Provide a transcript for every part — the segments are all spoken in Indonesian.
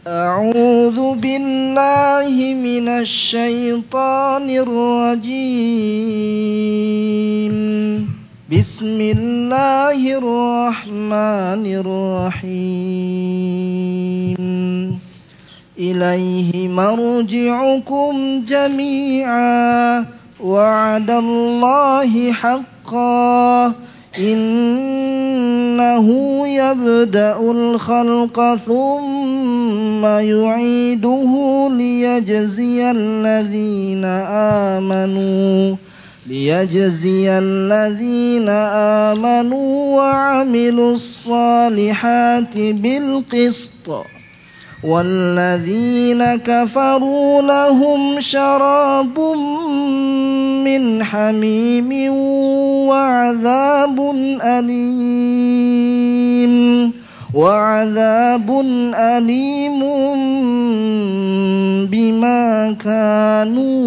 أعوذ بالله من الشيطان الرجيم بسم الله الرحمن الرحيم إليه مرجعكم جميعا وعد الله حقا إنه يبدأ الخلق ثم يعيده ليجزي الذين آمنوا وعملوا الصالحات بالقسط والذين كفروا لهم شراب من حميم وعذاب أليم بما كانوا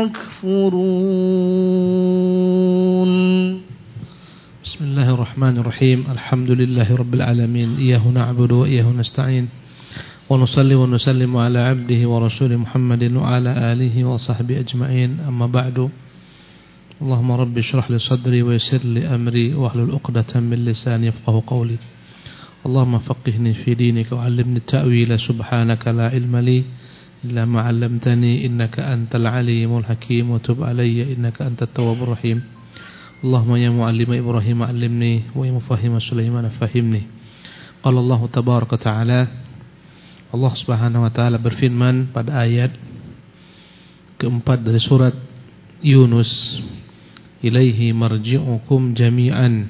يكفرون. بسم الله الرحمن الرحيم الحمد لله رب العالمين إياه نعبد وإياه نستعين ونصلي ونسلم على عبده ورسوله محمد وعلى آله وصحبه أجمعين أما بعد اللهم رب اشرح لي صدري ويسر لي أمري واحلل عقدة من لساني يفقهوا قولي اللهم فقهني في دينك وعلمني التأويل سبحانك لا علم لي إلا ما علمتني إنك أنت العليم الحكيم وتب علي إنك أنت التواب الرحيم اللهم يا معلم إبراهيم علمني ويا مفهم سليمان فهمني. قال الله تبارك وتعالى, Allah Subhanahu wa taala berfirman pada ayat keempat dari surat Yunus, ilaihi marji'ukum jami'an,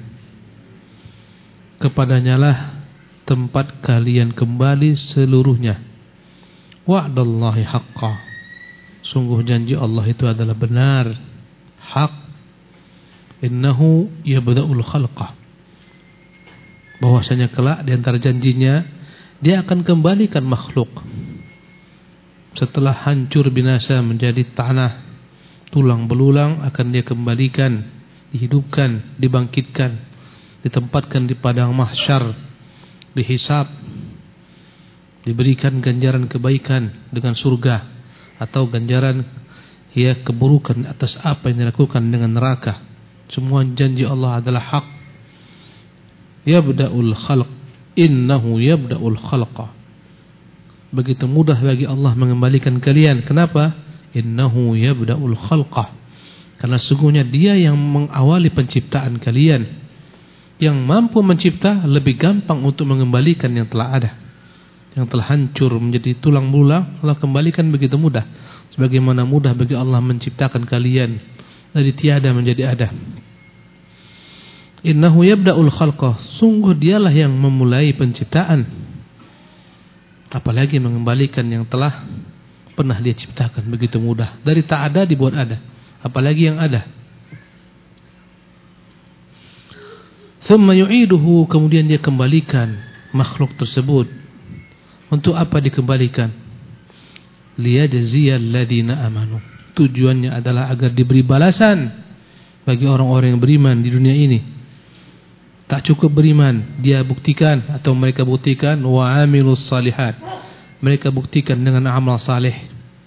kepadanyalah tempat kalian kembali seluruhnya. Wa'dallahi haqqa, sungguh janji Allah itu adalah benar, hak. Innahu yabda'ul khalqa, bahwasanya kelak di antara janjinya Dia akan kembalikan makhluk setelah hancur binasa menjadi tanah tulang belulang, akan Dia kembalikan, dihidupkan, dibangkitkan, ditempatkan di padang mahsyar, dihisab, diberikan ganjaran kebaikan dengan surga atau ganjaran keburukan atas apa yang dilakukan dengan neraka. Semua janji Allah adalah hak. Yabda'ul khalq, innahu yabda'ul khalqa, begitu mudah bagi Allah mengembalikan kalian. Kenapa? Innahu yabda'ul khalqa, karena sungguhnya Dia yang mengawali penciptaan kalian. Yang mampu mencipta lebih gampang untuk mengembalikan yang telah ada. Yang telah hancur menjadi tulang belulang, Allah kembalikan begitu mudah. Sebagaimana mudah bagi Allah menciptakan kalian dari tiada menjadi ada. Innahu yabda'ul khalqa, sungguh Dialah yang memulai penciptaan, apalagi mengembalikan yang telah pernah Dia ciptakan begitu mudah. Dari tak ada dibuat ada, apalagi yang ada. Thumma yu'iduhu, kemudian Dia kembalikan makhluk tersebut. Untuk apa dikembalikan? Liyajziyal ladzina amanu, tujuannya adalah agar diberi balasan bagi orang-orang yang beriman di dunia ini. Tak cukup beriman, dia buktikan atau mereka buktikan wa amilus salihat, mereka buktikan dengan amal saleh.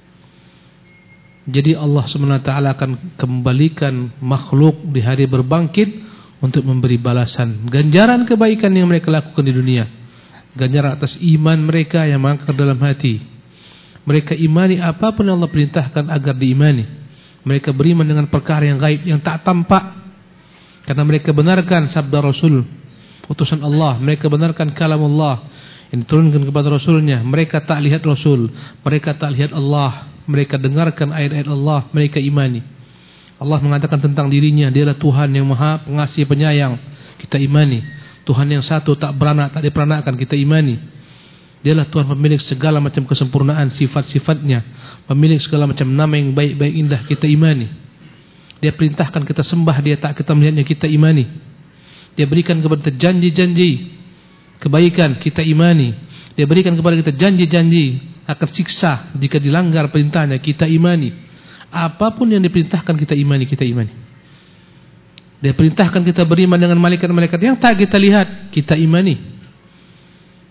Jadi Allah SWT akan kembalikan makhluk di hari berbangkit untuk memberi balasan ganjaran kebaikan yang mereka lakukan di dunia, ganjaran atas iman mereka yang mengakar dalam hati. Mereka imani apapun yang Allah perintahkan agar diimani. Mereka beriman dengan perkara yang gaib, yang tak tampak, karena mereka benarkan sabda Rasul, utusan Allah. Mereka benarkan kalam Allah yang diturunkan kepada Rasulnya. Mereka tak lihat Rasul, mereka tak lihat Allah. Mereka dengarkan ayat-ayat Allah, mereka imani. Allah mengatakan tentang dirinya, Dialah Tuhan yang maha pengasih penyayang, kita imani. Tuhan yang satu, tak beranak, tak diperanakan, kita imani. Dialah Tuhan pemilik segala macam kesempurnaan sifat-sifatnya, pemilik segala macam nama yang baik-baik indah, kita imani. Dia perintahkan kita sembah Dia, tak kita melihatnya, kita imani. Dia berikan kepada kita janji-janji kebaikan, kita imani. Dia berikan kepada kita janji-janji akan siksa jika dilanggar perintahnya, kita imani. Apapun yang diperintahkan kita imani, kita imani. Dia perintahkan kita beriman dengan malaikat-malaikat yang tak kita lihat, kita imani.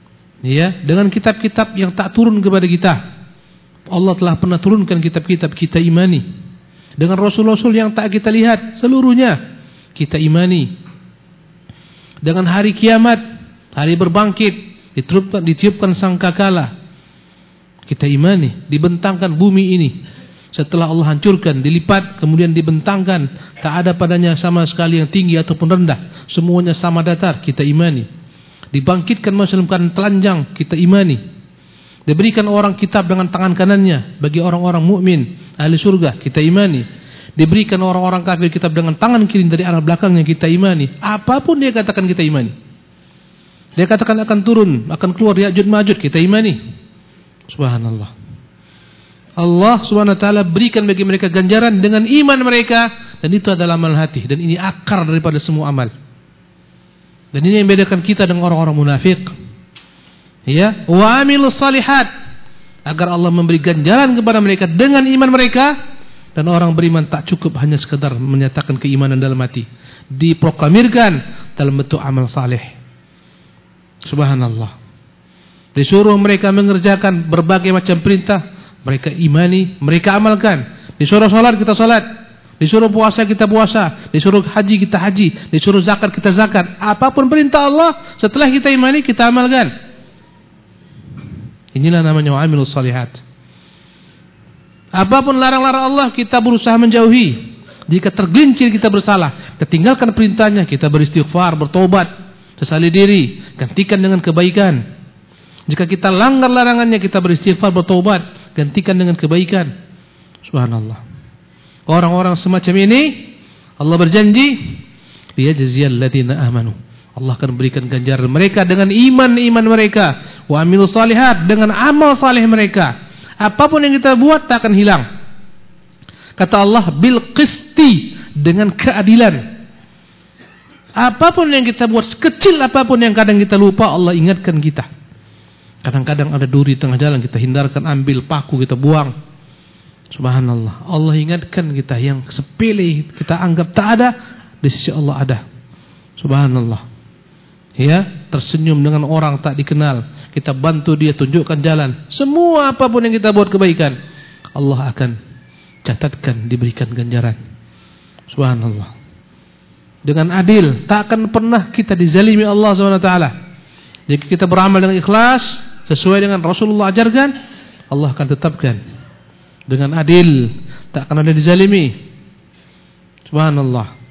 Ya, dengan kitab-kitab yang tak turun kepada kita. Allah telah pernah turunkan kitab-kitab, kita imani. Dengan rasul-rasul yang tak kita lihat seluruhnya, kita imani. Dengan hari kiamat, hari berbangkit, ditiupkan sangkakala, kita imani. Dibentangkan bumi ini, setelah Allah hancurkan, dilipat, kemudian dibentangkan, tak ada padanya sama sekali yang tinggi ataupun rendah, semuanya sama datar, kita imani. Dibangkitkan manusia dalam keadaan telanjang, kita imani. Diberikan orang kitab dengan tangan kanannya bagi orang-orang mukmin ahli surga, kita imani. Diberikan orang-orang kafir kitab dengan tangan kiri dari arah belakangnya, kita imani. Apapun dia katakan, kita imani. Dia katakan akan turun, akan keluar Ya'juj Ma'juj, kita imani. Subhanallah. Allah Subhanahu wa taala berikan bagi mereka ganjaran dengan iman mereka, dan itu adalah amal hati, dan ini akar daripada semua amal. Dan ini yang membedakan kita dengan orang-orang munafik. Ya, wa amilus salihat, agar Allah memberi ganjaran kepada mereka dengan iman mereka. Dan orang beriman tak cukup hanya sekadar menyatakan keimanan dalam hati, diproklamirkan dalam bentuk amal saleh. Subhanallah. Disuruh mereka mengerjakan berbagai macam perintah, mereka imani, mereka amalkan. Disuruh salat, kita salat. Disuruh puasa, kita puasa. Disuruh haji, kita haji. Disuruh zakat, kita zakat. Apapun perintah Allah, setelah kita imani, kita amalkan. Inilah namanya wa'amilus salihat. Apapun larang-larang Allah, kita berusaha menjauhi. Jika tergelincir, kita bersalah, kita tinggalkan perintahnya, kita beristighfar, bertobat, sesali diri, gantikan dengan kebaikan. Jika kita langgar larangannya, kita beristighfar, bertobat, gantikan dengan kebaikan. Subhanallah. Orang-orang semacam ini, Allah berjanji, liyajziyal ladzina amanu. Allah akan berikan ganjaran mereka dengan iman mereka, wa amilus salihat, dengan amal saleh mereka. Apapun yang kita buat tak akan hilang. Kata Allah, bil qisti, dengan keadilan. Apapun yang kita buat, sekecil apapun yang kadang kita lupa, Allah ingatkan kita. Kadang-kadang ada duri tengah jalan, kita hindarkan, ambil paku, kita buang. Subhanallah. Allah ingatkan kita, yang sepele kita anggap tak ada, di sisi Allah ada. Subhanallah. Ya, tersenyum dengan orang tak dikenal, kita bantu dia, tunjukkan jalan. Semua apapun yang kita buat kebaikan, Allah akan catatkan, diberikan ganjaran. Subhanallah. Dengan adil, tak akan pernah kita dizalimi Allah SWT. Jika kita beramal dengan ikhlas, sesuai dengan Rasulullah ajarkan, Allah akan tetapkan dengan adil, tak akan ada dizalimi. Subhanallah.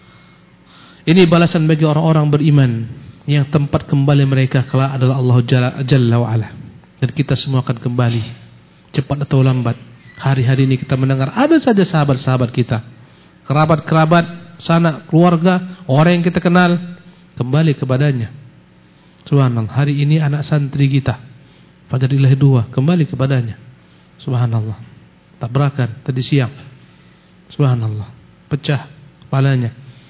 Ini balasan bagi orang-orang beriman, yang tempat kembali mereka kelak adalah Allah Jalla wa'ala. Dan kita semua akan kembali, cepat atau lambat. Hari-hari ini kita mendengar ada saja sahabat-sahabat kita, kerabat-kerabat, sanak keluarga, orang yang kita kenal, kembali kepadanya. Subhanallah. Hari ini anak santri kita, Fajar Ilahi 2, kembali kepadanya. Subhanallah. Tabrakan tadi siang, subhanallah, pecah kepalanya,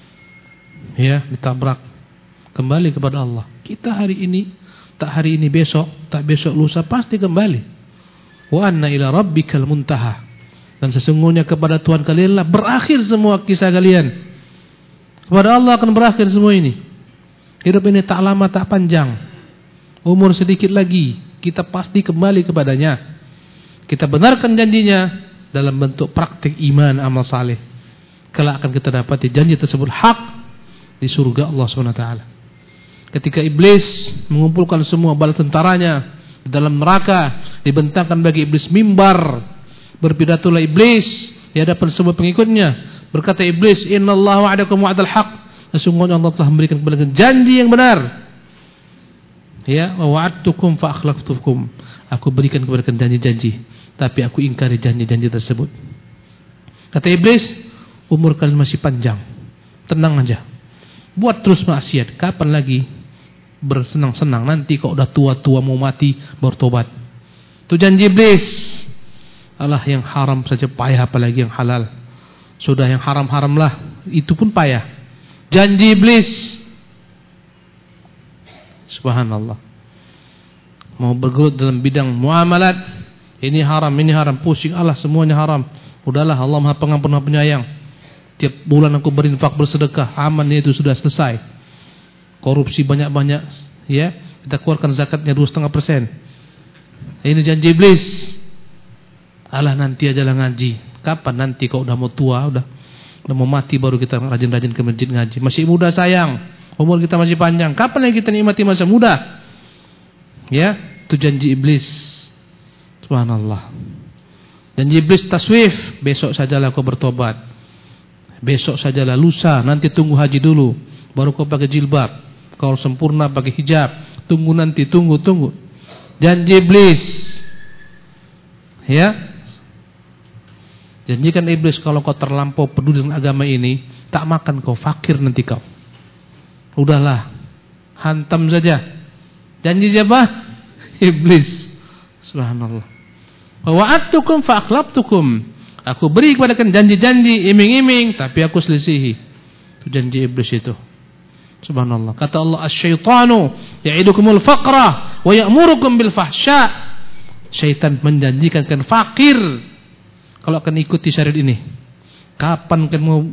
ya, ditabrak, kembali kepada Allah. Kita hari ini, tak hari ini besok, tak besok lusa, pasti kembali. Wa anna ila rabbikal muntaha, dan sesungguhnya kepada Tuhan kalian lah berakhir semua kisah kalian. Kepada Allah akan berakhir semua ini. Hidup ini tak lama, tak panjang, umur sedikit lagi, kita pasti kembali kepadanya. Kita benarkan janjinya dalam bentuk praktik iman, amal saleh. Kelak akan kita dapati janji tersebut hak di surga Allah SWT. Ketika iblis mengumpulkan semua bala tentaranya di dalam neraka, dibentangkan bagi iblis mimbar, berpidatolah iblis di hadapan semua pengikutnya. Berkata iblis, innallaha wa'adakum wa'dal haq, sesungguhnya Allah telah memberikan kepada janji yang benar. Ya, wa'adtukum fa akhlaftukum, aku berikan kepada kalian janji-janji, tapi aku ingkari janji-janji tersebut. Kata iblis, umur kalian masih panjang, tenang aja, buat terus maksiat, kapan lagi bersenang-senang, nanti kau udah tua-tua mau mati baru tobat. Itu janji iblis. Allah, yang haram saja payah, apalagi yang halal. Sudah yang haram-haram lah, itu pun payah. Janji iblis. Subhanallah. Mau bergelut dalam bidang muamalat, ini haram, pusing, Allah semuanya haram. Udahlah, Allah Maha Pengampun, Maha Penyayang. Tiap bulan aku berinfak, bersedekah, amannya itu sudah selesai. Korupsi banyak-banyak, ya, kita keluarkan zakatnya 2,5%. Ini janji iblis. Alah nanti ajalah ngaji. Kapan nanti kau udah mau tua, udah mau mati baru kita rajin-rajin ke masjid ngaji. Masih muda sayang, umur kita masih panjang. Kapan lagi kita nikmati masa muda? Ya, itu janji iblis. Subhanallah. Janji iblis taswif, besok sajalah kau bertobat. Besok sajalah, lusa, nanti tunggu haji dulu, baru kau pakai jilbab. Kau sempurna pakai hijab. Tunggu nanti, tunggu. Janji iblis. Ya. Janjikan iblis kalau kau terlampau peduli dengan agama ini, tak makan kau, fakir nanti kau. Udahlah, hantam saja. Janji siapa? Iblis. Subhanallah. Wa wa'adtukum fa akhlaftukum. Aku beri kepada kalian janji-janji, iming-iming, tapi aku selisihi. Itu janji iblis itu. Subhanallah. Kata Allah, asy-syaitanu ya'idukumul faqra wa ya'murukum bil fahsya. Syaitan menjanjikan kalian fakir kalau akan ikuti syariat ini. Kapan kalian mau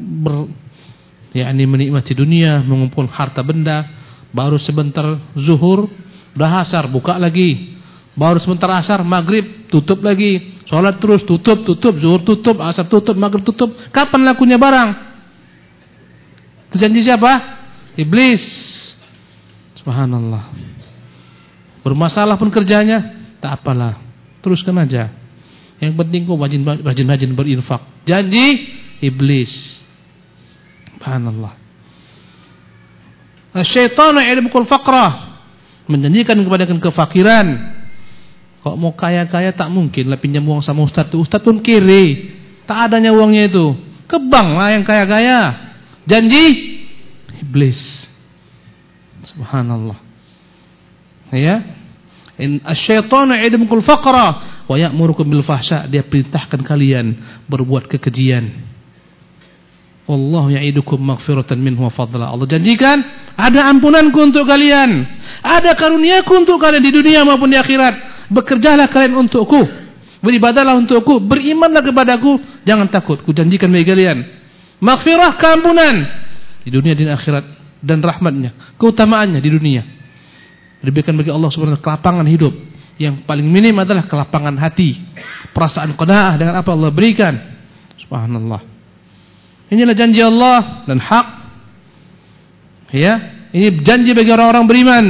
menikmati dunia, mengumpul harta benda, baru sebentar zuhur, udah asar, buka lagi. Baru sebentar asar, maghrib, tutup lagi. Sholat terus, tutup, zuhur tutup, asar tutup, maghrib tutup. Kapan lakunya barang? Itu janji siapa? Iblis. Subhanallah. Bermasalah pun kerjanya, tak apalah, teruskan aja. Yang penting kau rajin-rajin berinfak. Janji iblis. Subhanallah. Asy-syaitanu ya'idukumul faqra, menjanjikan kepada kalian kefakiran. Kok mau kaya-kaya tak mungkin lah pinjam uang sama ustaz. Ustaz pun kiri, tak adanya uangnya itu. Ke bank lah yang kaya-kaya. Janji iblis. Subhanallah. Ya. In asy-syaitanu ya'idukumul faqra wa ya'murukum bil fahsya. Dia perintahkan kalian berbuat kekejian. Wallahu ya'idukum maghfiratan minhu wa fadla. Allah janjikan ada ampunanku untuk kalian, ada karuniaku untuk kalian di dunia maupun di akhirat. Bekerjalah kalian untukku, beribadahlah untukku, berimanlah kepadaku, jangan takut, ku janjikan bagi kalian maghfirah, keampunan di dunia dan akhirat, dan rahmatnya, keutamaannya di dunia. Diberikan bagi Allah subhanahu wa ta'ala kelapangan hidup. Yang paling minim adalah kelapangan hati, perasaan qanaah dengan apa Allah berikan. Subhanallah. Inilah janji Allah dan hak. Ya, ini janji bagi orang-orang beriman.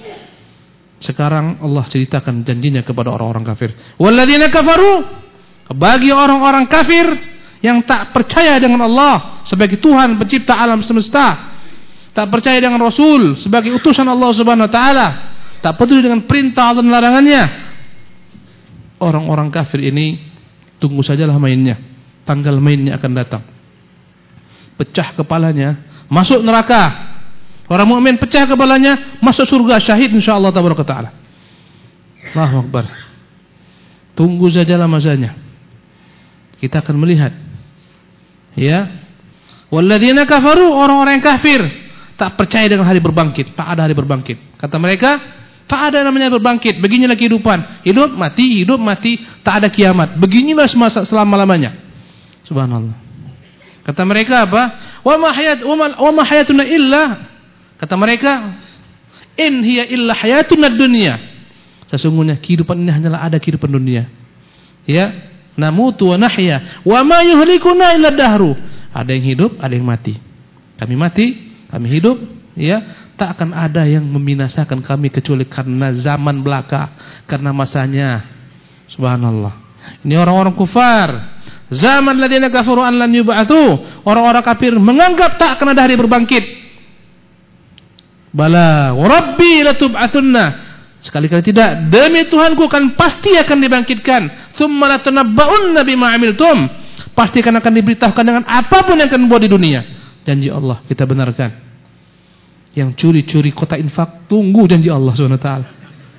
Sekarang Allah ceritakan janjinya kepada orang-orang kafir. Walladzina kafaru, bagi orang-orang kafir yang tak percaya dengan Allah sebagai Tuhan pencipta alam semesta, tak percaya dengan Rasul sebagai utusan Allah Subhanahu wa taala, tak peduli dengan perintah dan larangannya. Orang-orang kafir ini tunggu sajalah mainnya. Tanggal mainnya akan datang. Pecah kepalanya, masuk neraka. Orang mukmin pecah kepalanya, masuk surga syahid insyaallah tabaraka taala. Allahu akbar. Tunggu sajalah masanya. Kita akan melihat. Ya. Walladzina kafaru, orang-orang yang kafir tak percaya dengan hari berbangkit, tak ada hari berbangkit. Kata mereka, tak ada namanya berbangkit. Beginilah kehidupan, hidup mati, tak ada kiamat. Beginilah selama-lamanya. Subhanallah. Kata mereka apa? Wa ma hayatuna illa, kata mereka, in hiya illa hayatuna dunya. Sesungguhnya kehidupan ini hanyalah ada kehidupan dunia. Ya, namutu wa nahya wa ma yuhlikuna illa dahru. Ada yang hidup, ada yang mati. Kami mati, kami hidup, ya, tak akan ada yang membinasakan kami kecuali karena zaman belaka, karena masanya. Subhanallah. Ini orang-orang kufar. Zaman ladina kafaru an lan yub'atsu. Orang-orang kafir menganggap tak akan ada hari berbangkit. Bala wa rabbi latub'atsunna. Sekali-kali tidak, demi Tuhanku kan pasti akan dibangkitkan. Tsumma latunabba'unna bima 'amiltum. Pasti akan diberitahukan dengan apapun yang akan buat di dunia. Janji Allah kita benarkan. Yang curi-curi kota infak, tunggu janji Allah Subhanahu wa taala.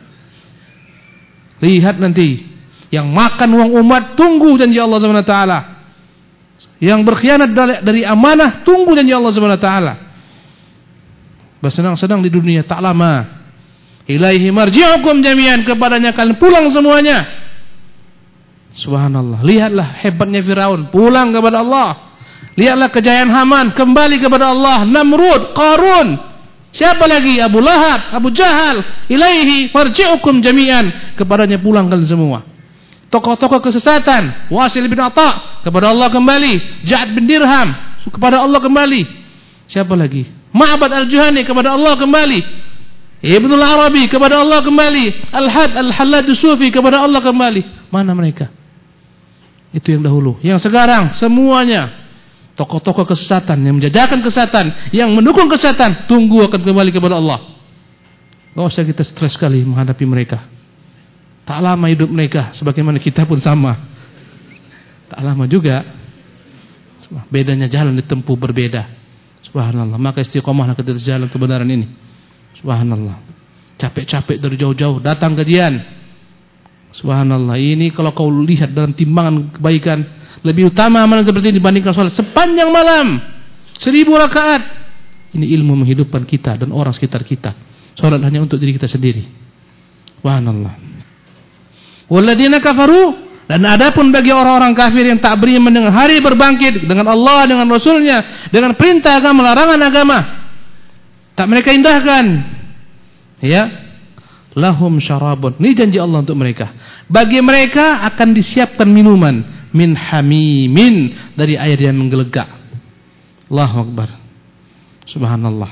Lihat nanti, yang makan uang umat, tunggu janji Allah Subhanahu wa taala. Yang berkhianat dari amanah, tunggu janji Allah Subhanahu wa taala. Bersenang-senang di dunia tak lama. Ilaihi marji'ukum jami'an, kepadanya kalian pulang semuanya. Subhanallah. Lihatlah hebatnya Firaun, pulang kepada Allah. Lihatlah kejayaan Haman, kembali kepada Allah. Namrud, Qarun, Siapa lagi? Abu Lahab, Abu Jahal. Ilaihi marji'ukum jami'an. Kepadanya pulang kalian semua. Tokoh-tokoh kesesatan. Wasil bin Atha, kepada Allah kembali. Ja'ad bin Dirham, kepada Allah kembali. Siapa lagi? Ma'bad al-Juhani, kepada Allah kembali. Ibnu al-Arabi, kepada Allah kembali. Al-Had, Al-Hallaj Sufi, kepada Allah kembali. Mana mereka? Itu yang dahulu. Yang sekarang semuanya tokoh-tokoh kesesatan yang menjajakan kesesatan, yang mendukung kesesatan, tunggu akan kembali kepada Allah. Gak usah kita stres sekali menghadapi mereka. Tak lama hidup mereka, sebagaimana kita pun sama. Tak lama juga. Bedanya jalan ditempuh berbeda. Subhanallah. Maka istiqomahlah kita jalan kebenaran ini. Subhanallah. Capek-capek dari jauh-jauh datang kajian. Subhanallah. Ini kalau kau lihat dalam timbangan kebaikan, lebih utama amalan seperti ini dibandingkan sholat sepanjang malam 1000 rakaat. Ini ilmu menghidupkan kita dan orang sekitar kita. Sholat hanya untuk diri kita sendiri. Subhanallah. Walladzina kafaru, dan adapun bagi orang-orang kafir yang tak beriman dengan hari berbangkit, dengan Allah, dengan Rasulnya, dengan perintah agama, larangan agama, tak mereka indahkan, ya, lahum syarabun. Ini janji Allah untuk mereka. Bagi mereka akan disiapkan minuman min hamimin, dari air yang menggelegak. Allahu Akbar. Subhanallah.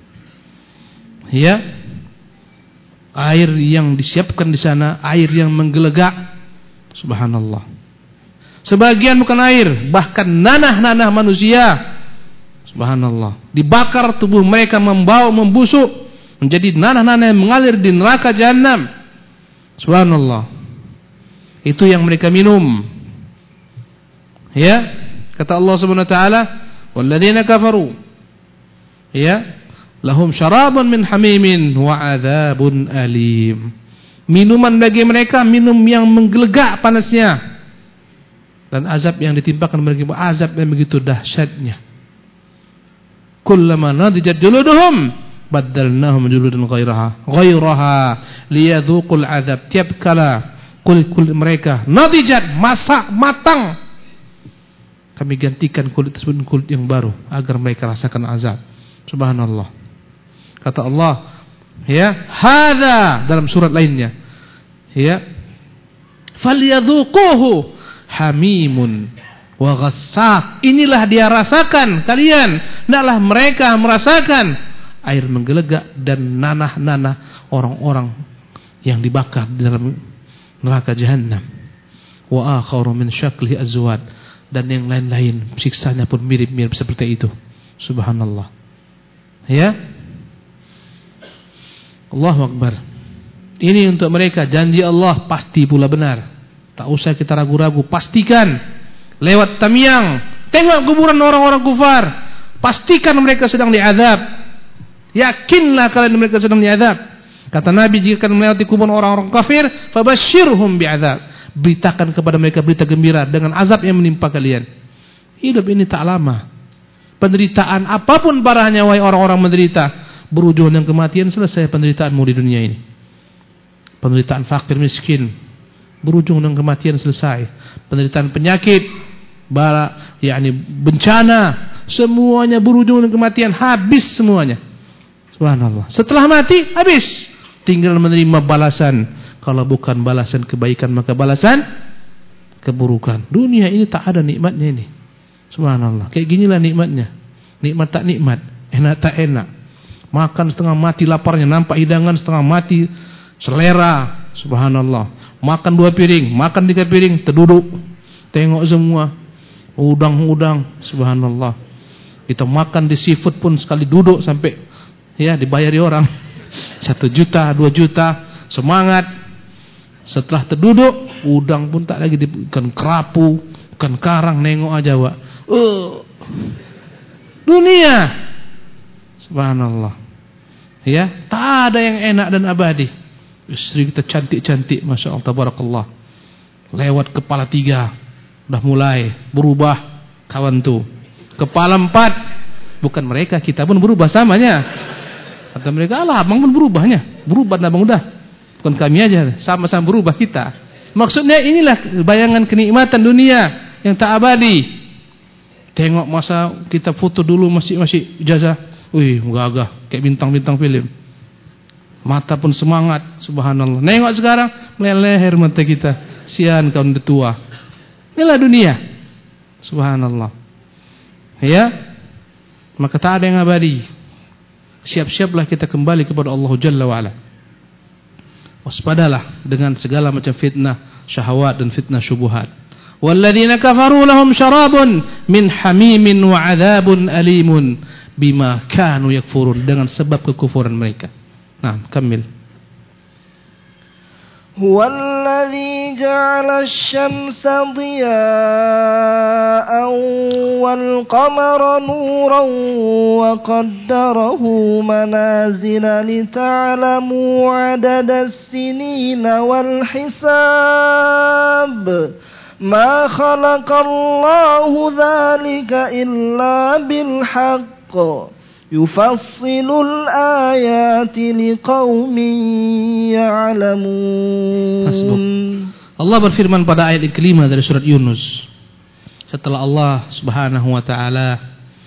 Ya. Air yang disiapkan di sana, air yang menggelegak. Subhanallah. Sebagian bukan air, bahkan nanah-nanah manusia. Subhanallah. Dibakar tubuh mereka, membau, membusuk menjadi nanah-nanah yang mengalir di neraka Jahannam. Subhanallah. Itu yang mereka minum. Ya, kata Allah Subhanahu wa taala, walladzina kafaru, ya, lahum syarabun min hamimin wa adzabun alim. Minuman bagi mereka, minum yang menggelegak panasnya, dan azab yang ditimpakan mereka, azab yang begitu dahsyatnya. Kullama nadijat juluduhum baddalnahum juludan ghairaha liyadhuqul azab. Tiap kala kulit mereka nadijat, masak matang, kami gantikan kulit tersebut kulit yang baru agar mereka rasakan azab. Subhanallah. Kata Allah, ya, hadza dalam surat lainnya, ya, falyadhuquhu hamimun wa ghassaq. Inilah dia rasakan kalian, hendaklah mereka merasakan air menggelegak dan nanah-nanah orang-orang yang dibakar di dalam neraka Jahannam. Wa akharu min syakli azwad, dan yang lain-lain siksanya pun mirip-mirip seperti itu. Subhanallah. Ya, Allahu Akbar. Ini untuk mereka, janji Allah pasti pula benar. Tak usah kita ragu-ragu, pastikan. Lewat Tamyang, tengok kuburan orang-orang kufar, pastikan mereka sedang diazab. Yakinlah kalian mereka sedang diazab. Kata Nabi, jika kalian melewati kuburan orang-orang kafir, fabashshirhum bi'adzab. Beritakan kepada mereka berita gembira dengan azab yang menimpa kalian. Hidup ini tak lama. Penderitaan apapun parahnya, wahai orang-orang menderita, berujung dengan kematian. Selesai penderitaanmu di dunia ini. Penderitaan fakir miskin, berujung dengan kematian, selesai. Penderitaan penyakit, yakni bencana, semuanya berujung dengan kematian, habis semuanya. Subhanallah. Setelah mati, habis. Tinggal menerima balasan. Kalau bukan balasan kebaikan, maka balasan keburukan. Dunia ini tak ada nikmatnya ini. Subhanallah. Kayak ginilah nikmatnya. Nikmat tak nikmat, enak tak enak. Makan setengah mati laparnya, nampak hidangan setengah mati selera. Subhanallah. Makan 2 piring, makan 3 piring, terduduk. Tengok semua udang-udang. Subhanallah. Kita makan di seafood pun sekali duduk sampai, ya, dibayari orang 1 juta, 2 juta. Semangat. Setelah terduduk, udang pun tak lagi, ikan kerapu, ikan karang, nengok aja, Wak. Dunia. Subhanallah. Ya, tak ada yang enak dan abadi. Istri kita cantik-cantik, Masya Allah, tabarakallah. Lewat kepala 3, udah mulai berubah kawan tuh. Kepala 4, bukan mereka, kita pun berubah samanya. Kata mereka, alah abang pun berubahnya. Berubah abang udah. Bukan kami aja, sama-sama berubah kita. Maksudnya inilah bayangan kenikmatan dunia yang tak abadi. Tengok masa kita foto dulu masih ijazah, Wih, gagah kayak bintang-bintang film. Mata pun semangat, subhanallah. Nengok sekarang meleleher mata kita. Sian kau udah tua. Inilah dunia. Subhanallah. Ya. Maka tak ada yang abadi. Siap-siaplah kita kembali kepada Allah Jalla wa Ala. Waspadalah dengan segala macam fitnah syahwat dan fitnah syubhat. Walladzina kafaru lahum syarabun min hamimin wa 'adzabun alimun bima kanu yakfurun, dengan sebab kekufuran mereka. Nah, kamil. Huwallazi ja'ala asy-syamsa diya'an wal qamara nuran wa qaddarahu manazila lita'lamu 'adada as-sinina wal hisab. Ma khalaqallahu dzalika illa bil haqq yufassilul ayati liqaumin ya'lamun. Allah berfirman pada ayat kelima dari surat Yunus. Setelah Allah Subhanahu wa taala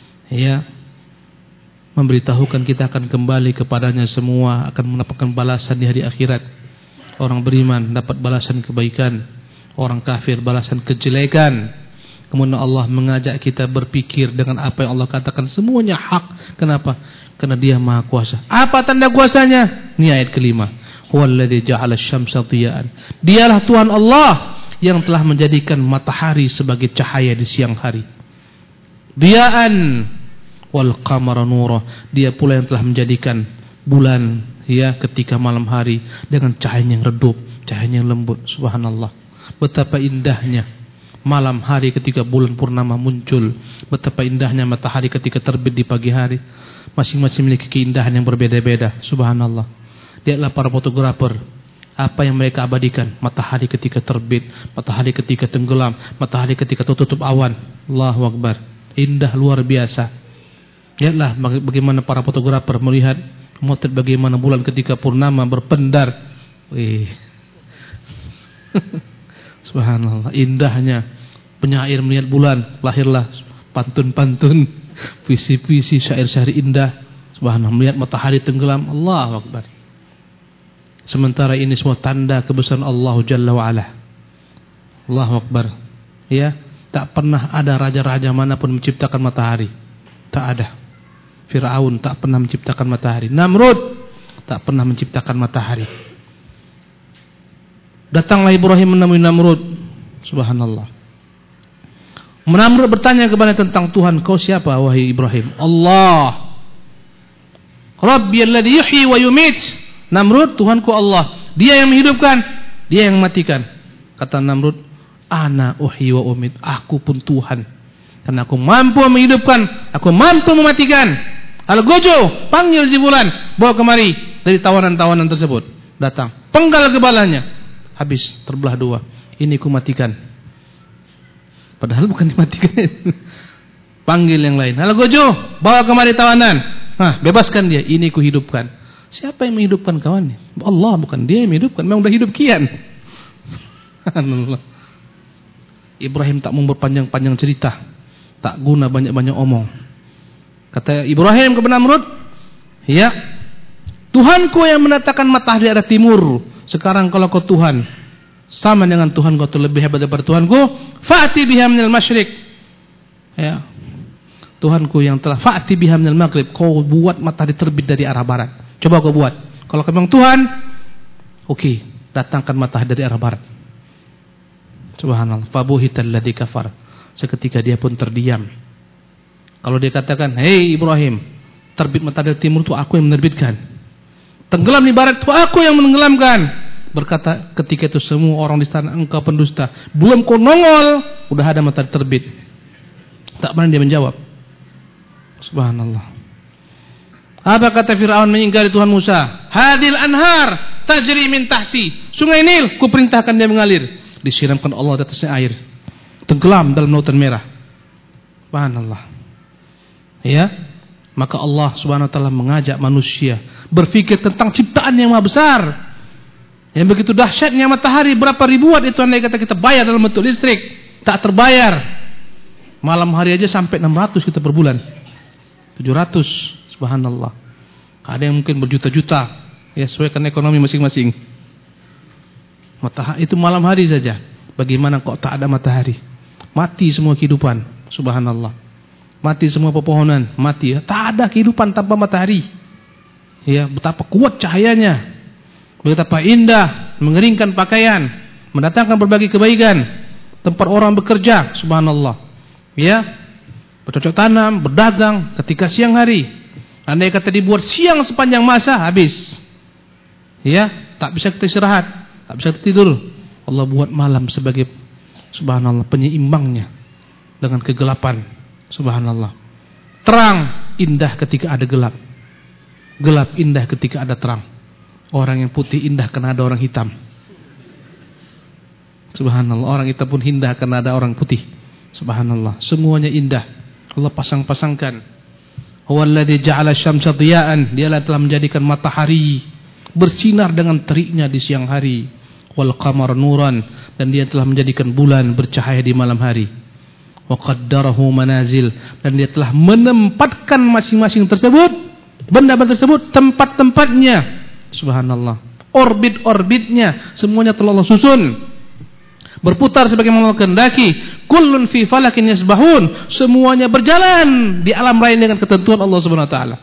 memberitahukan kita akan kembali kepadanya semua, akan mendapatkan balasan di hari akhirat. Orang beriman dapat balasan kebaikan, orang kafir balasan kejelekan. Kemudian Allah mengajak kita berpikir dengan apa yang Allah katakan semuanya hak. Kenapa? Karena Dia Maha Kuasa. Apa tanda kuasanya? Ini ayat kelima. Huwallazi ja'ala asy-syamsa diya'an. Dialah Tuhan Allah yang telah menjadikan matahari sebagai cahaya di siang hari. Diya'an wal qamara nura. Dia pula yang telah menjadikan bulan ketika malam hari dengan cahaya yang redup, cahaya yang lembut. Subhanallah. Betapa indahnya malam hari ketika bulan purnama muncul. Betapa indahnya matahari ketika terbit di pagi hari. Masing-masing memiliki keindahan yang berbeda-beda. Subhanallah. Lihatlah para fotografer, apa yang mereka abadikan. Matahari ketika terbit, matahari ketika tenggelam, matahari ketika tutup awan. Allahu Akbar. Indah luar biasa. Lihatlah bagaimana para fotografer melihat motret bagaimana bulan ketika purnama berpendar. Subhanallah, indahnya penyair melihat bulan, lahirlah pantun-pantun, puisi-puisi, syair-syair indah. Subhanallah, melihat matahari tenggelam, Allahu Akbar. Sementara ini semua tanda kebesaran Allah Jalla wa Ala. Allahu Akbar. Tak pernah ada raja-raja manapun menciptakan matahari. Tak ada. Fir'aun tak pernah menciptakan matahari. Namrud tak pernah menciptakan matahari. Datanglah Ibrahim menemui Namrud. Subhanallah. Namrud bertanya kepada tentang Tuhan. Kau siapa wahai Ibrahim? Allah. Rabbi alladhi yuhyi wa yumit. Namrud, Tuhanku Allah. Dia yang menghidupkan, Dia yang mematikan. Kata Namrud, ana uhyi wa umit. Aku pun Tuhan. Karena aku mampu menghidupkan, aku mampu mematikan. Al-Gojo, panggil Zibulan, bawa kemari dari tawanan-tawanan tersebut. Datang, penggal kepalanya. Habis, terbelah dua. Ini ku matikan. Padahal bukan dimatikan. Panggil yang lain. Al-Gojo, bawa kemari tawanan. Bebaskan dia. Ini ku hidupkan. Siapa yang menghidupkan kawannya? Allah, bukan dia yang menghidupkan. Memang udah hidup kian. Ibrahim tak mau berpanjang-panjang cerita. Tak guna banyak-banyak omong. Kata Ibrahim kepada Namrud, ya, Tuhanku yang menatakan matahari arah timur. Sekarang kalau kau Tuhan, sama dengan Tuhan kau lebih hebat daripada Tuhanku, fa'ti biha minal masyriq. Ya. Tuhanku yang telah fa'ti biha minal maghrib. Kau buat matahari terbit dari arah barat. Coba kau buat. Kalau kau memang Tuhan, oke, datangkan matahari dari arah barat. Subhanallah. Fabuhital ladzi kafar. Seketika dia pun terdiam. Kalau dia katakan, hei Ibrahim, terbit matahari dari timur itu aku yang menerbitkan. Tenggelam di barat itu aku yang menenggelamkan. Berkata ketika itu semua orang di sana, engkau pendusta. Belum kau nongol, udah ada matahari terbit. Tak pernah dia menjawab. Subhanallah. Apa kata Fir'aun mengingkari Tuhan Musa? Hadil anhar tajri min tahti. Sungai Nil, ku perintahkan dia mengalir. Disiramkan Allah di atasnya air. Tenggelam dalam lautan merah. Subhanallah. Ya, maka Allah Subhanahu wa taala mengajak manusia berpikir tentang ciptaan yang maha besar. Yang begitu dahsyatnya matahari, berapa ribuan itu andai kata kita bayar dalam bentuk listrik, tak terbayar. Malam hari aja sampai 600 kita per bulan. 700. Subhanallah. Ada yang mungkin berjuta-juta, ya sesuaikan ekonomi masing-masing. Matahari itu malam hari saja. Bagaimana kok tak ada matahari? Mati semua kehidupan. Subhanallah. Mati semua pepohonan, mati. Tak ada kehidupan tanpa matahari. Ya, betapa kuat cahayanya. Betapa indah, mengeringkan pakaian, mendatangkan berbagai kebaikan. Tempat orang bekerja, subhanallah. Ya, bercocok tanam, berdagang ketika siang hari. Andai kata dibuat siang sepanjang masa, habis. Ya, tak bisa kita istirahat, tak bisa kita tidur. Allah buat malam sebagai, subhanallah, penyeimbangnya dengan kegelapan. Subhanallah. Terang indah ketika ada gelap. Gelap indah ketika ada terang. Orang yang putih indah karena ada orang hitam. Subhanallah. Orang hitam pun indah karena ada orang putih. Subhanallah. Semuanya indah. Allah pasang-pasangkan. Huwallazi ja'ala syamsa dhiya'an. Dialah telah menjadikan matahari bersinar dengan teriknya di siang hari. Wal qamara nuran. Dan dia telah menjadikan bulan bercahaya di malam hari. Wa qaddarahu manazil. Dan dia telah menempatkan masing-masing tersebut, benda-benda tersebut, tempat-tempatnya. Subhanallah. Orbit-orbitnya semuanya telah Allah susun, berputar sebagaimana Allah kehendaki. Kullun fi falakin yasbahun. Semuanya berjalan di alam raya dengan ketentuan Allah Subhanahu wa taala.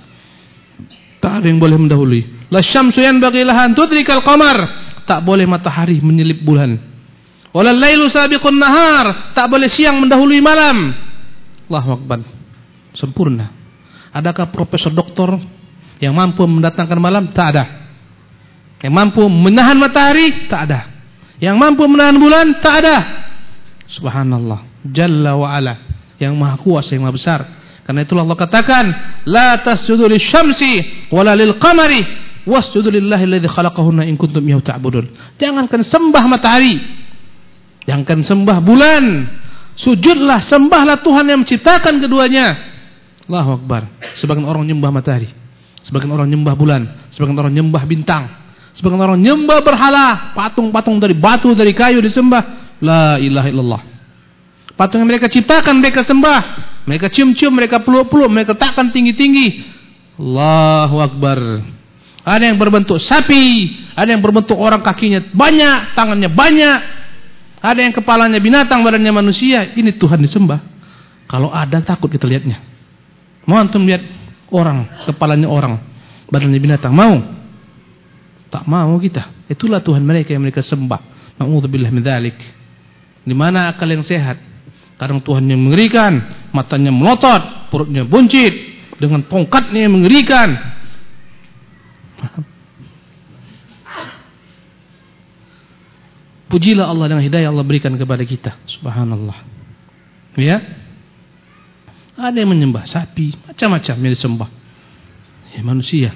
Tak ada yang boleh mendahului. La syamsu yanbaghi laha an tudrikal qamar. Tak boleh matahari menyelip bulan. Wala lailu sabiqun nahar. Tak boleh siang mendahului malam. Allahu akbar. Sempurna. Adakah profesor doktor yang mampu mendatangkan malam? Tak ada. Yang mampu menahan matahari? Tak ada. Yang mampu menahan bulan? Tak ada. Subhanallah. Jalla wa ala. Yang maha kuasa, yang maha besar. Karena itulah Allah katakan, la tasjudu lisyamsi wala lilqamari wasjudu lillahi alladzi khalaqahunna in kuntum iyyahu ta'budun. Jangankan sembah matahari, jangankan sembah bulan, sujudlah, sembahlah Tuhan yang menciptakan keduanya. Allahu akbar. Sebagian orang nyembah matahari, sebagian orang nyembah bulan, sebagian orang nyembah bintang, sebagian orang nyembah berhala, patung-patung dari batu, dari kayu disembah. La ilaha illallah. Patung yang mereka ciptakan mereka sembah, mereka cium-cium, mereka peluk-peluk, mereka letakkan tinggi-tinggi. Allahu akbar. Ada yang berbentuk sapi, ada yang berbentuk orang, kakinya banyak, tangannya banyak. Ada yang kepalanya binatang, badannya manusia. Ini Tuhan disembah. Kalau ada takut kita lihatnya. Mau antum lihat orang, kepalanya orang, badannya binatang? Mau? Tak mau kita. Itulah Tuhan mereka yang mereka sembah. Na'udzubillah min dzalik. Di mana akal yang sehat? Kadang Tuhan yang mengerikan, matanya melotot, perutnya buncit, dengan tongkatnya yang mengerikan. Pujilah Allah dengan hidayah Allah berikan kepada kita. Subhanallah. Ya. Ada yang menyembah sapi, macam-macam yang disembah. Ya, manusia.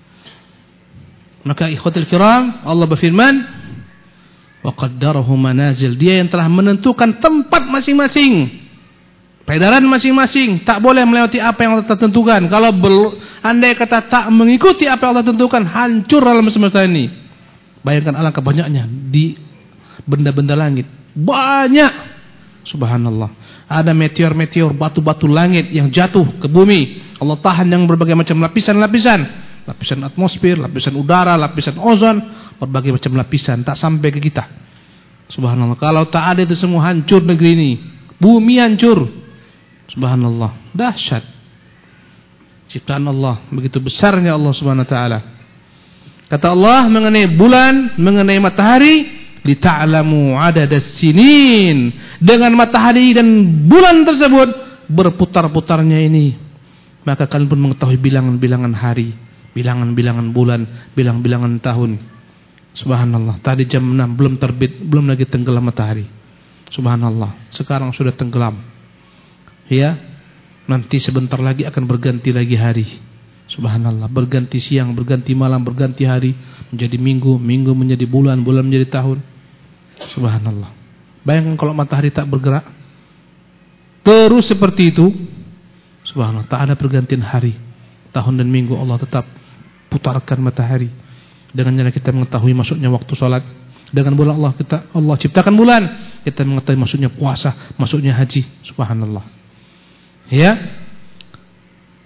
Maka ikhwatul kiram, Allah berfirman, wa qaddarahu manazil. Dia yang telah menentukan tempat masing-masing, peredaran masing-masing. Tak boleh melewati apa yang Allah tentukan. Kalau andai kata tak mengikuti apa yang Allah tentukan, hancur alam semesta ini. Bayangkan alangkah banyaknya di benda-benda langit. Banyak. Subhanallah. Ada meteor-meteor, batu-batu langit yang jatuh ke bumi. Allah tahan yang berbagai macam lapisan-lapisan. Lapisan atmosfer, lapisan udara, lapisan ozon, berbagai macam lapisan, tak sampai ke kita. Subhanallah. Kalau tak ada itu semua, hancur negeri ini. Bumi hancur. Subhanallah. Dahsyat. Ciptaan Allah, begitu besarnya Allah Subhanahu wa taala. Kata Allah mengenai bulan, mengenai matahari, lita'lamu adadas sinin. Dengan matahari dan bulan tersebut berputar-putarnya ini, maka kalian pun mengetahui bilangan-bilangan hari, bilangan-bilangan bulan, bilangan-bilangan tahun. Subhanallah. Tadi jam 6 belum terbit, belum lagi tenggelam matahari. Subhanallah. Sekarang sudah tenggelam. Ya. Nanti sebentar lagi akan berganti lagi hari. Subhanallah. Berganti siang, berganti malam, berganti hari, menjadi minggu, minggu menjadi bulan, bulan menjadi tahun. Subhanallah. Bayangkan kalau matahari tak bergerak terus seperti itu. Subhanallah. Tak ada pergantian hari, tahun dan minggu. Allah tetap putarkan matahari. Dengan cara kita mengetahui masuknya waktu sholat. Dengan bulan Allah ciptakan bulan, kita mengetahui masuknya puasa, masuknya haji. Subhanallah. Ya.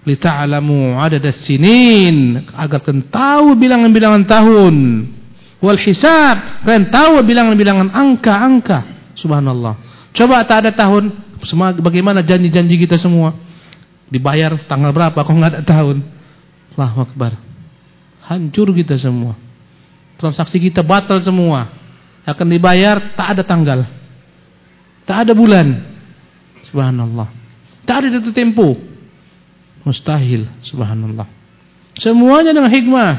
lita'lamu 'adadas sinin, agar kalian tahu bilangan-bilangan tahun, wal hisab, kalian tahu bilangan-bilangan angka-angka. Subhanallah. Coba tak ada tahun, bagaimana janji-janji kita semua? Dibayar tanggal berapa kok enggak ada tahun? Allahu Akbar. Hancur kita semua. Transaksi kita batal semua. Akan dibayar tak ada tanggal. Tak ada bulan. Subhanallah. Tak ada jatuh tempo. Mustahil. Subhanallah. Semuanya dengan hikmah.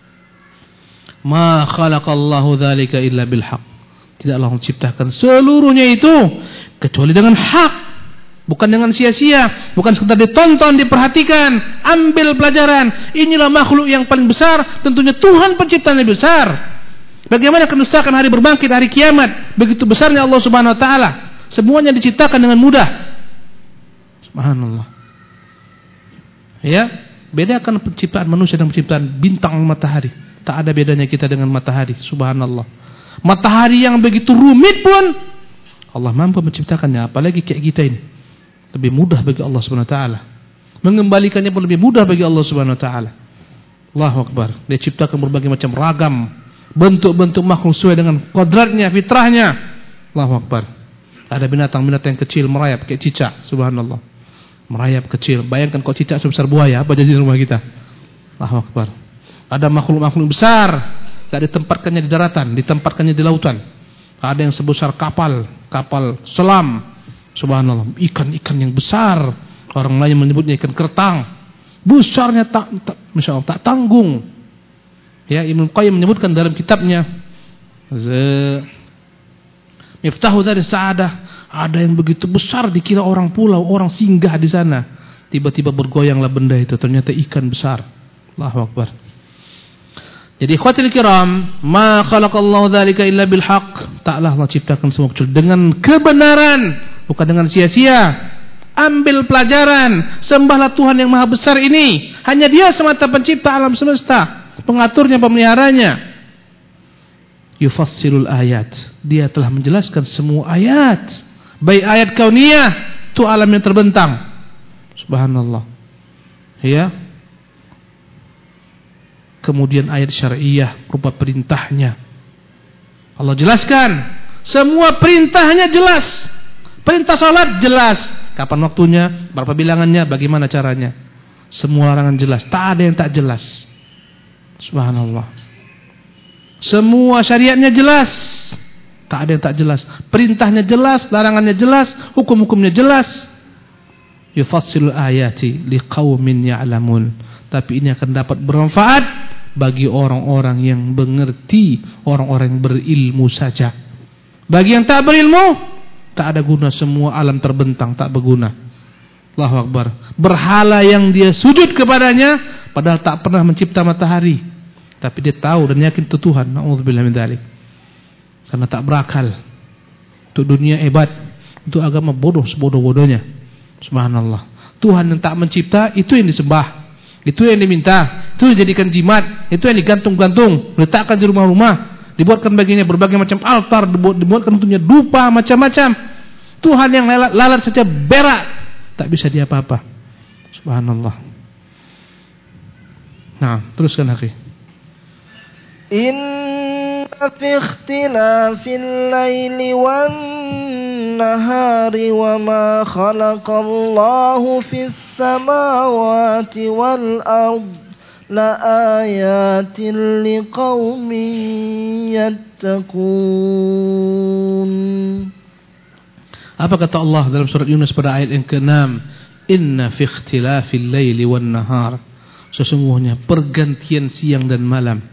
Ma khalaqallahu dzalika illa bil haqq. Tidaklah Allah menciptakan seluruhnya itu kecuali dengan hak. Bukan dengan sia-sia, bukan sekedar ditonton, diperhatikan, ambil pelajaran. Inilah makhluk yang paling besar, tentunya Tuhan pencipta yang besar. Bagaimana kedustakan hari berbangkit, hari kiamat, begitu besarnya Allah Subhanahu wa taala. Semuanya diciptakan dengan mudah. Subhanallah. Ya, bedakan penciptaan manusia dan penciptaan bintang matahari. Tak ada bedanya kita dengan matahari. Subhanallah. Matahari yang begitu rumit pun Allah mampu menciptakannya, apalagi kayak kita ini. Lebih mudah bagi Allah Subhanahu wa taala. Mengembalikannya pun lebih mudah bagi Allah Subhanahu wa taala. Allahu Akbar. Dia ciptakan berbagai macam ragam bentuk-bentuk makhluk sesuai dengan kodratnya, fitrahnya. Allahu Akbar. Ada binatang-binatang yang kecil merayap kayak cicak. Subhanallah. Merayap kecil. Bayangkan kok cicak sebesar buaya, apa jadi rumah kita? Allahu Akbar. Ada makhluk-makhluk besar, tak ditempatkannya di daratan, ditempatkannya di lautan. Ada yang sebesar kapal selam. Subhanallah, ikan-ikan yang besar. Orang lain menyebutnya ikan kertang. Besarnya Masya Allah, tak tanggung. Ya, Ibnu Qayyim menyebutkan dalam kitabnya Miftahu Daris Sa'adah, ada yang begitu besar dikira orang pulau, orang singgah di sana. Tiba-tiba bergoyanglah benda itu, ternyata ikan besar. Allahu Akbar. Jadi ikhwatil kiram, ma khalaqallahu dzalika illa bil haqq. Taklah Allah ciptakan semua kecuali dengan kebenaran, bukan dengan sia-sia. Ambil pelajaran, sembahlah Tuhan yang maha besar ini. Hanya Dia semata pencipta alam semesta, pengaturnya, pemeliharanya. Yufassilul ayat, Dia telah menjelaskan semua ayat. Baik ayat kauniyah, itu alam yang terbentang. Subhanallah. Ya. Kemudian ayat syar'iyah berupa perintahnya. Allah jelaskan semua perintahnya jelas. Perintah salat jelas, kapan waktunya, berapa bilangannya, bagaimana caranya. Semua larangan jelas, tak ada yang tak jelas. Subhanallah. Semua syariatnya jelas, tak ada yang tak jelas. Perintahnya jelas, larangannya jelas, hukum-hukumnya jelas. Yufassilul ayati liqaumin ya'lamun. Tapi ini akan dapat bermanfaat bagi orang-orang yang mengerti, orang-orang yang berilmu saja. Bagi yang tak berilmu, tak ada guna, semua alam terbentang, tak berguna. Allahu Akbar. Berhala yang dia sujud kepadanya, padahal tak pernah mencipta matahari, tapi dia tahu dan yakin itu Tuhan. Na'udzubillah min dzalik. Karena tak berakal. Untuk dunia hebat, untuk agama bodoh sebodoh-bodohnya. Subhanallah. Tuhan yang tak mencipta, itu yang disembah. Itu yang diminta, itu yang dijadikan jimat, itu yang digantung-gantung, letakkan di rumah-rumah, dibuatkan baginya berbagai macam altar, dibuatkan untuknya dupa macam-macam. Tuhan yang lalat saja berak, tak bisa dia apa-apa. Subhanallah. Nah, teruskan akhi. Inna fi ikhtilafil laili wan nahari wa ma khalaqallahu fis samawati wal ard la ayatin liqaumin yattaqun. Apa kata Allah dalam surat Yunus pada ayat yang ke-6? Inna fi ikhtilafil laili wan nahar. Sesungguhnya pergantian siang dan malam.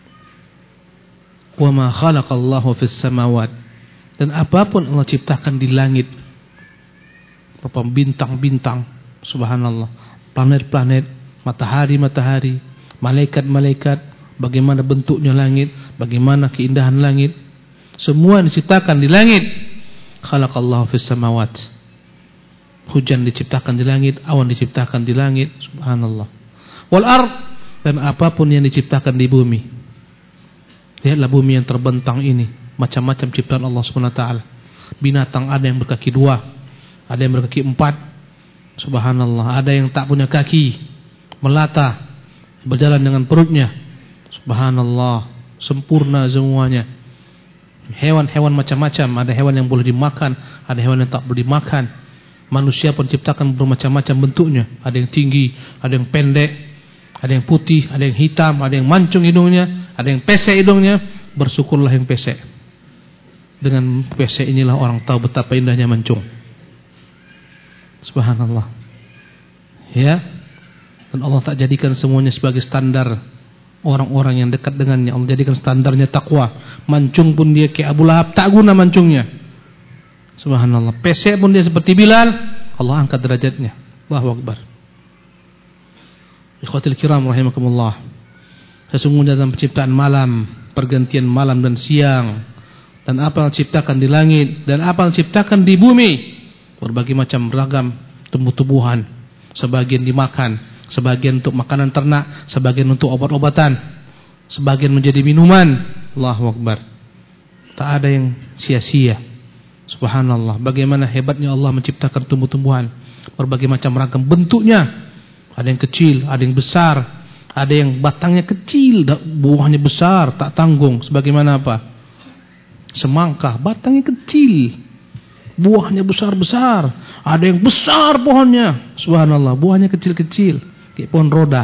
Wa ma khalaqallahu fis samawat, dan apapun Allah ciptakan di langit, berupa bintang-bintang, subhanallah, planet-planet, matahari-matahari, malaikat-malaikat, bagaimana bentuknya langit, bagaimana keindahan langit, semua diciptakan di langit. Khalaqallahu fis samawat. Hujan diciptakan di langit, awan diciptakan di langit, subhanallah. Wal ard, dan apapun yang diciptakan di bumi. Lihatlah bumi yang terbentang ini, macam-macam ciptaan Allah SWT. Binatang ada yang berkaki 2, ada yang berkaki 4, Subhanallah. Ada yang tak punya kaki, melata, berjalan dengan perutnya. Subhanallah, sempurna semuanya. Hewan-hewan macam-macam. Ada hewan yang boleh dimakan, ada hewan yang tak boleh dimakan. Manusia pun ciptakan bermacam-macam bentuknya. Ada yang tinggi, ada yang pendek, ada yang putih, ada yang hitam, ada yang mancung hidungnya, ada yang pesek hidungnya. Bersyukurlah yang pesek. Dengan pesek inilah orang tahu betapa indahnya mancung. Subhanallah. Ya. Dan Allah tak jadikan semuanya sebagai standar orang-orang yang dekat dengannya. Allah jadikan standarnya takwa. Mancung pun dia kayak Abu Lahab, tak guna mancungnya. Subhanallah. Pesek pun dia seperti Bilal, Allah angkat derajatnya. Allahu Akbar. Ikhwatul kiram rahimakumullah. Sesungguhnya dalam penciptaan malam, pergantian malam dan siang, dan apa yang diciptakan di langit dan apa yang diciptakan di bumi, berbagai macam ragam tumbuh-tumbuhan. Sebagian dimakan, sebagian untuk makanan ternak, sebagian untuk obat-obatan, sebagian menjadi minuman. Allahu Akbar. Tak ada yang sia-sia. Subhanallah. Bagaimana hebatnya Allah menciptakan tumbuh-tumbuhan, berbagai macam ragam bentuknya. Ada yang kecil, ada yang besar, ada yang batangnya kecil, buahnya besar, tak tanggung. Sebagaimana apa? Semangka, batangnya kecil, buahnya besar-besar. Ada yang besar pohonnya, subhanallah, buahnya kecil-kecil, kayak pohon roda.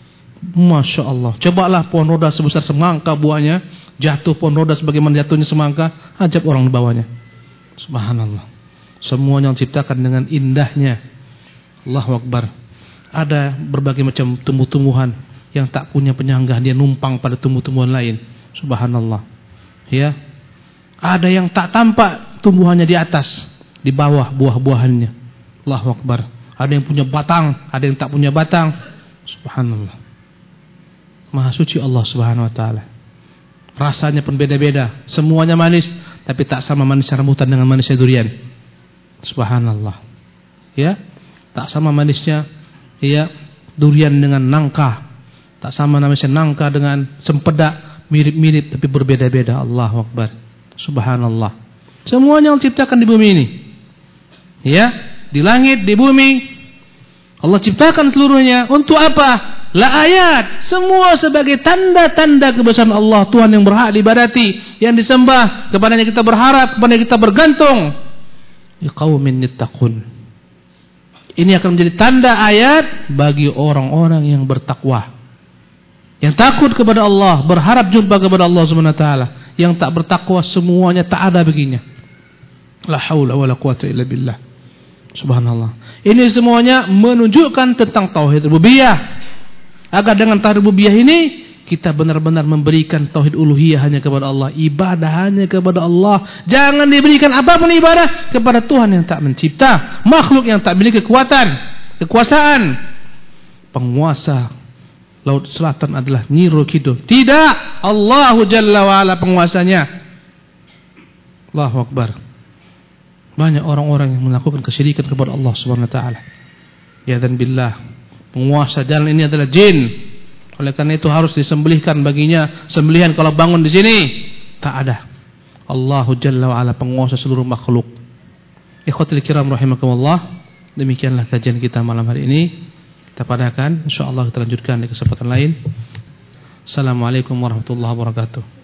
Masya Allah. Cobalah pohon roda sebesar semangka buahnya, jatuh pohon roda sebagaimana jatuhnya semangka, ajab orang di bawahnya. Subhanallah. Semuanya diciptakan dengan indahnya. Allahu Akbar. Ada berbagai macam tumbuh-tumbuhan yang tak punya penyangga, dia numpang pada tumbuh-tumbuhan lain. Subhanallah. Ya. Ada yang tak tampak tumbuhannya di atas, di bawah buah-buahannya. Allahu Akbar. Ada yang punya batang, ada yang tak punya batang. Subhanallah. Maha suci Allah Subhanahu wa taala. Rasanya pun beda-beda. Semuanya manis, tapi tak sama manisnya rambutan dengan manisnya durian. Subhanallah. Ya, tak sama manisnya ya durian dengan nangka. Tak sama manisnya nangka dengan sempedak, mirip-mirip tapi berbeda-beda. Allahu Akbar. Subhanallah. Semuanya Allah ciptakan di bumi ini. Ya, di langit, di bumi. Allah ciptakan seluruhnya untuk apa? La ayat, semua sebagai tanda-tanda kebesaran Allah, Tuhan yang berhak diibadati, yang disembah, kepadanya kita berharap, kepadanya kita bergantung. Liqaumin yattaqun. Ini akan menjadi tanda ayat bagi orang-orang yang bertakwa, yang takut kepada Allah, berharap jumpa kepada Allah Subhanahu wa taala. Yang tak bertakwa semuanya tak ada baginya. La haula wala quwata illa billah. Subhanallah. Ini semuanya menunjukkan tentang tauhid rububiyah. Agar dengan tauhid rububiyah ini kita benar-benar memberikan tauhid uluhiyah hanya kepada Allah, ibadah hanya kepada Allah. Jangan diberikan apapun ibadah kepada Tuhan yang tak mencipta, makhluk yang tak memiliki kekuatan, kekuasaan. Penguasa laut selatan adalah Nyi Kidul. Tidak, Allahu Jalla wa Ala penguasanya. Allahu Akbar. Banyak orang-orang yang melakukan kesyirikan kepada Allah Subhanahu wa taala. Ya dan billah, penguasa jalan ini adalah jin. Oleh karena itu harus disembelihkan baginya sembelihan kalau bangun di sini. Tak ada. Allahu Jalla wa Ala penguasa seluruh makhluk. Ikhwatul kiram rahimakumullah. Demikianlah kajian kita malam hari ini. Kita padakan, insyaallah kita lanjutkan di kesempatan lain. Assalamualaikum warahmatullahi wabarakatuh.